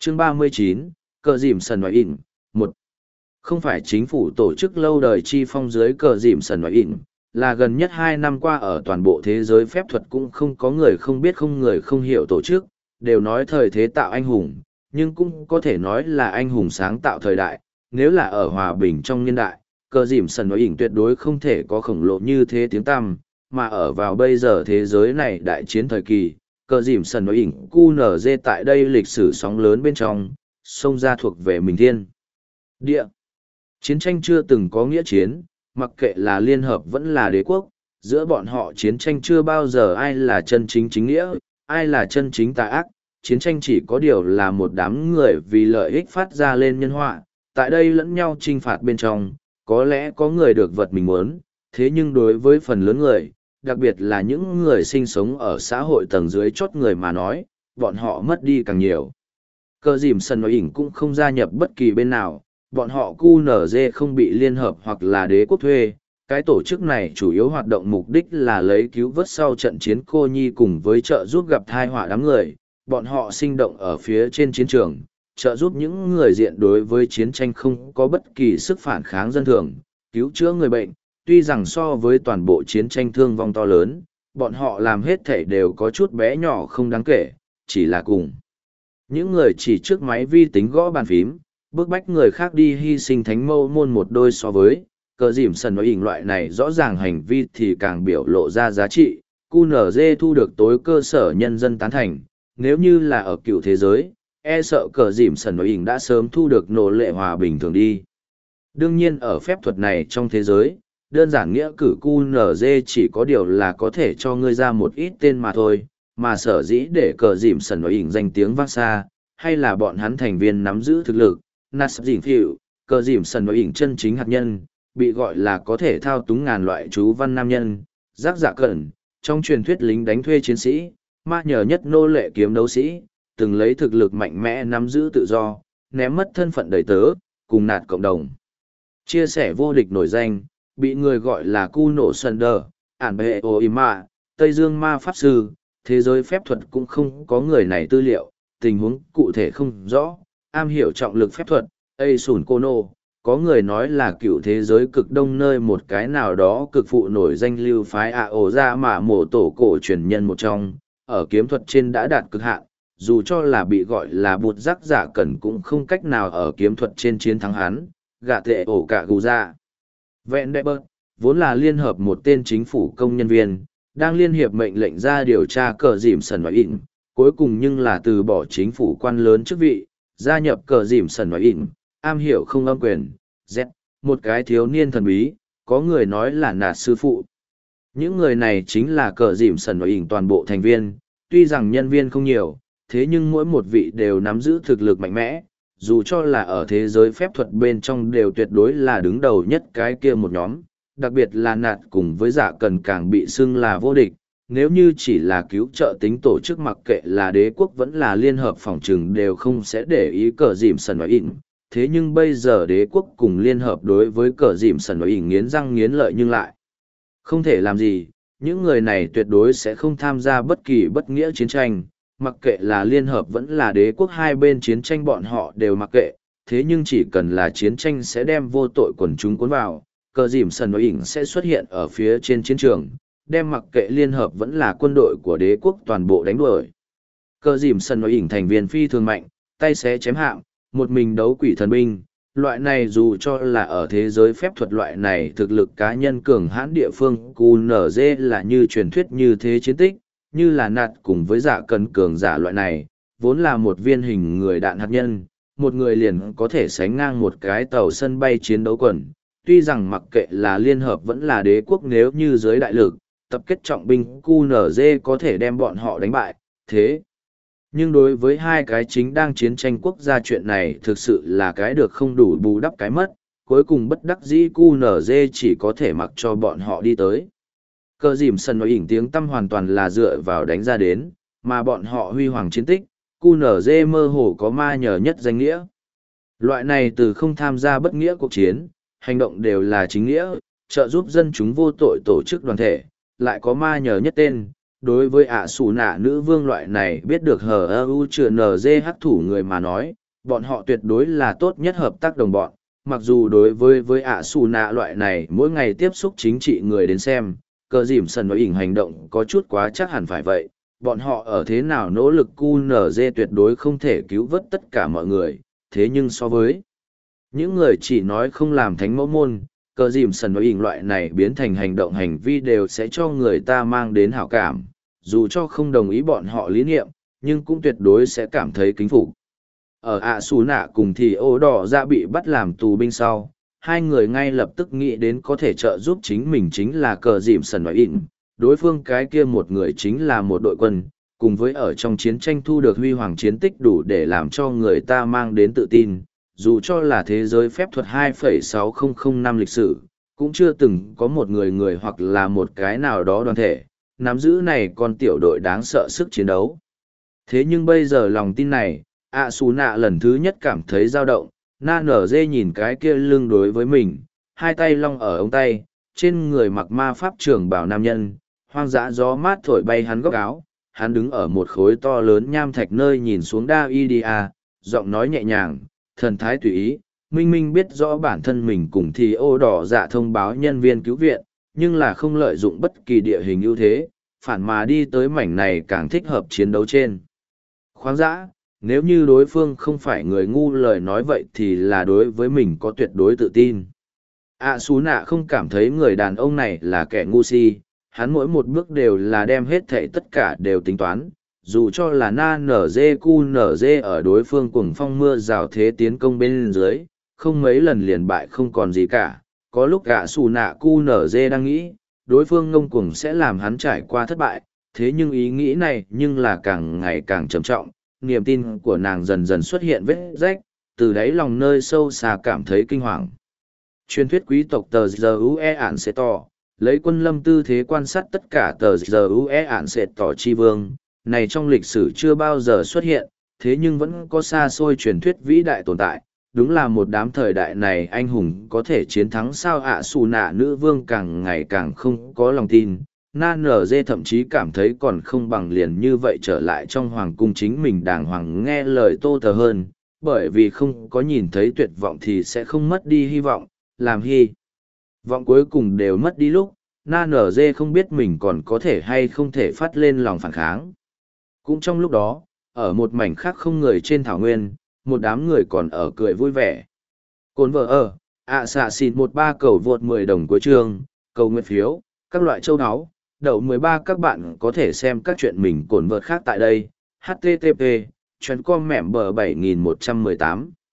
Chương 39, cờ dìm sần nói ỉn, 1. Không phải chính phủ tổ chức lâu đời chi phong dưới cờ dìm sần nói ỉn, là gần nhất 2 năm qua ở toàn bộ thế giới phép thuật cũng không có người không biết không người không hiểu tổ chức, đều nói thời thế tạo anh hùng, nhưng cũng có thể nói là anh hùng sáng tạo thời đại, nếu là ở hòa bình trong niên đại, cờ dìm sần nói ỉn tuyệt đối không thể có khổng lồ như thế tiếng tăm, mà ở vào bây giờ thế giới này đại chiến thời kỳ, cờ dìm sần nói ỉn QNZ tại đây lịch sử sóng lớn bên trong, xông ra thuộc về mình thiên. Địa. Chiến tranh chưa từng có nghĩa chiến, mặc kệ là liên hợp vẫn là đế quốc, giữa bọn họ chiến tranh chưa bao giờ ai là chân chính chính nghĩa, ai là chân chính tà ác, chiến tranh chỉ có điều là một đám người vì lợi ích phát ra lên nhân họa, tại đây lẫn nhau trinh phạt bên trong, có lẽ có người được vật mình muốn, thế nhưng đối với phần lớn người, đặc biệt là những người sinh sống ở xã hội tầng dưới chót người mà nói, bọn họ mất đi càng nhiều. Cờ dìm sần nói ỉn cũng không gia nhập bất kỳ bên nào, bọn họ QNZ không bị liên hợp hoặc là đế quốc thuê. Cái tổ chức này chủ yếu hoạt động mục đích là lấy cứu vớt sau trận chiến cô nhi cùng với trợ giúp gặp thai họa đám người. Bọn họ sinh động ở phía trên chiến trường, trợ giúp những người diện đối với chiến tranh không có bất kỳ sức phản kháng dân thường, cứu chữa người bệnh. Tuy rằng so với toàn bộ chiến tranh thương vong to lớn, bọn họ làm hết thảy đều có chút bé nhỏ không đáng kể, chỉ là cùng. Những người chỉ trước máy vi tính gõ bàn phím, bức bách người khác đi hy sinh thánh mâu môn một đôi so với, cờ dìm sần nói ỉn loại này rõ ràng hành vi thì càng biểu lộ ra giá trị, QNZ thu được tối cơ sở nhân dân tán thành, nếu như là ở cựu thế giới, e sợ cờ dìm sần nói ỉn đã sớm thu được nô lệ hòa bình thường đi. Đương nhiên ở phép thuật này trong thế giới, đơn giản nghĩa cử QNZ chỉ có điều là có thể cho ngươi ra một ít tên mà thôi, mà sở dĩ để cờ dìm sần nói ỉn danh tiếng vang xa, hay là bọn hắn thành viên nắm giữ thực lực, Nas dìm phiệu, cờ dìm sần nói ỉn chân chính hạt nhân, bị gọi là có thể thao túng ngàn loại chú văn nam nhân, giác dạ cẩn, trong truyền thuyết lính đánh thuê chiến sĩ, ma nhờ nhất nô lệ kiếm đấu sĩ, từng lấy thực lực mạnh mẽ nắm giữ tự do, ném mất thân phận đầy tớ, cùng nạt cộng đồng. Chia sẻ vô địch nổi danh, bị người gọi là Cu Nổ Sunder, ản bệ ô ima, Tây Dương ma pháp sư, thế giới phép thuật cũng không có người này tư liệu, tình huống cụ thể không rõ, am hiểu trọng lực phép thuật, Asun Kono, có người nói là cựu thế giới cực đông nơi một cái nào đó cực phụ nổi danh lưu phái ổ ra mà mổ tổ cổ truyền nhân một trong, ở kiếm thuật trên đã đạt cực hạn, dù cho là bị gọi là bụt giác giả cần cũng không cách nào ở kiếm thuật trên chiến thắng hắn, gạ tệ ổ cả gù ra. Vẹn đệ bơ, vốn là liên hợp một tên chính phủ công nhân viên, đang liên hiệp mệnh lệnh ra điều tra cờ dìm sần nói ỉn, cuối cùng nhưng là từ bỏ chính phủ quan lớn chức vị, gia nhập cờ dìm sần nói ỉn, am hiểu không âm quyền, Z, một cái thiếu niên thần bí, có người nói là nạt sư phụ. Những người này chính là cờ dìm sần nói ỉn toàn bộ thành viên, tuy rằng nhân viên không nhiều, thế nhưng mỗi một vị đều nắm giữ thực lực mạnh mẽ, dù cho là ở thế giới phép thuật bên trong đều tuyệt đối là đứng đầu nhất cái kia một nhóm, đặc biệt là nạt cùng với giả cần càng bị xưng là vô địch. Nếu như chỉ là cứu trợ tính tổ chức mặc kệ là đế quốc vẫn là liên hợp phòng trừng đều không sẽ để ý cờ dìm sần nói ỉn. Thế nhưng bây giờ đế quốc cùng liên hợp đối với cờ dìm sần nói ỉn nghiến răng nghiến lợi nhưng lại không thể làm gì, những người này tuyệt đối sẽ không tham gia bất kỳ bất nghĩa chiến tranh, mặc kệ là liên hợp vẫn là đế quốc hai bên chiến tranh bọn họ đều mặc kệ, thế nhưng chỉ cần là chiến tranh sẽ đem vô tội quần chúng cuốn vào, cờ dìm sần nói ỉn sẽ xuất hiện ở phía trên chiến trường, đem mặc kệ liên hợp vẫn là quân đội của đế quốc toàn bộ đánh đuổi. Cờ dìm sần nói ỉn thành viên phi thường mạnh, tay xé chém hạng, một mình đấu quỷ thần binh, loại này dù cho là ở thế giới phép thuật loại này thực lực cá nhân cường hãn địa phương QNZ là như truyền thuyết như thế chiến tích, như là nạt cùng với giả cần cường giả loại này, vốn là một viên hình người đạn hạt nhân, một người liền có thể sánh ngang một cái tàu sân bay chiến đấu quần. Tuy rằng mặc kệ là liên hợp vẫn là đế quốc nếu như dưới đại lực, tập kết trọng binh QNZ có thể đem bọn họ đánh bại, thế. Nhưng đối với hai cái chính đang chiến tranh quốc gia chuyện này thực sự là cái được không đủ bù đắp cái mất, cuối cùng bất đắc dĩ QNZ chỉ có thể mặc cho bọn họ đi tới. Cờ dìm sần nói ỉn tiếng tăm hoàn toàn là dựa vào đánh ra đến, mà bọn họ huy hoàng chiến tích, QNZ mơ hồ có ma nhờ nhất danh nghĩa. Loại này từ không tham gia bất nghĩa cuộc chiến, hành động đều là chính nghĩa, trợ giúp dân chúng vô tội tổ chức đoàn thể, lại có ma nhờ nhất tên, đối với ạ xù nạ nữ vương loại này biết được hờ ơ u chừa nz hắc thủ người mà nói, bọn họ tuyệt đối là tốt nhất hợp tác đồng bọn. Mặc dù đối với ạ xù nạ loại này mỗi ngày tiếp xúc chính trị người đến xem, cờ dìm sần nói ỉnh hành động có chút quá chắc hẳn phải vậy, bọn họ ở thế nào nỗ lực QNZ tuyệt đối không thể cứu vớt tất cả mọi người, thế nhưng so với những người chỉ nói không làm thánh mẫu môn, cờ dìm sần nói ỉnh loại này biến thành hành động hành vi đều sẽ cho người ta mang đến hảo cảm, dù cho không đồng ý bọn họ lý niệm, nhưng cũng tuyệt đối sẽ cảm thấy kính phục. Ở ạ xù nạ cùng thì ô đỏ ra bị bắt làm tù binh sau, hai người ngay lập tức nghĩ đến có thể trợ giúp chính mình chính là cờ dìm sần nói ỉnh, đối phương cái kia một người chính là một đội quân, cùng với ở trong chiến tranh thu được huy hoàng chiến tích đủ để làm cho người ta mang đến tự tin, dù cho là thế giới phép thuật 2,6005 năm lịch sử, cũng chưa từng có một người hoặc là một cái nào đó đoàn thể, nắm giữ này con tiểu đội đáng sợ sức chiến đấu. Thế nhưng bây giờ lòng tin này, ạ xù nạ lần thứ nhất cảm thấy dao động, na nở dê nhìn cái kia lưng đối với mình, hai tay long ở ống tay, trên người mặc ma pháp trường bảo nam nhân, hoang dã gió mát thổi bay hắn góc áo, hắn đứng ở một khối to lớn nham thạch nơi nhìn xuống Davidia, giọng nói nhẹ nhàng, thần thái tùy ý, minh minh biết rõ bản thân mình cùng thì ô đỏ dạ thông báo nhân viên cứu viện, nhưng là không lợi dụng bất kỳ địa hình ưu thế, phản mà đi tới mảnh này càng thích hợp chiến đấu trên. Khoáng dã, nếu như đối phương không phải người ngu lời nói vậy thì là đối với mình có tuyệt đối tự tin. Xú nạ không cảm thấy người đàn ông này là kẻ ngu si, hắn mỗi một bước đều là đem hết thảy tất cả đều tính toán, dù cho là na nở dê cu nở dê ở đối phương cuồng phong mưa rào thế tiến công bên dưới, không mấy lần liền bại không còn gì cả. Có lúc xù nạ cu nở dê đang nghĩ, đối phương ngông cuồng sẽ làm hắn trải qua thất bại, thế nhưng ý nghĩ này nhưng là càng ngày càng trầm trọng, niềm tin của nàng dần dần xuất hiện vết rách, từ đáy lòng nơi sâu xa cảm thấy kinh hoàng. Truyền thuyết quý tộc tờ GUE ản sẽ tỏ, lấy quân lâm tư thế quan sát tất cả tờ GUE ản sẽ tỏ chi vương, này trong lịch sử chưa bao giờ xuất hiện, thế nhưng vẫn có xa xôi truyền thuyết vĩ đại tồn tại, đúng là một đám thời đại này anh hùng có thể chiến thắng sao xù nạ nữ vương càng ngày càng không có lòng tin. Na nở dê thậm chí cảm thấy còn không bằng liền như vậy trở lại trong hoàng cung chính mình đàng hoàng nghe lời tô tờ hơn, bởi vì không có nhìn thấy tuyệt vọng thì sẽ không mất đi hy vọng, làm hy vọng cuối cùng đều mất đi lúc, na nở dê không biết mình còn có thể hay không thể phát lên lòng phản kháng. Cũng trong lúc đó, ở một mảnh khác không người trên thảo nguyên, một đám người còn ở cười vui vẻ. Cồn vợ ở, xạ xịt 13 cầu vượt 10 đồng của chương, cầu nguyện phiếu, các loại châu áo, đậu 13 các bạn có thể xem các chuyện mình cồn vợt khác tại đây. HTTP, chuyến com mẻm bờ 7118.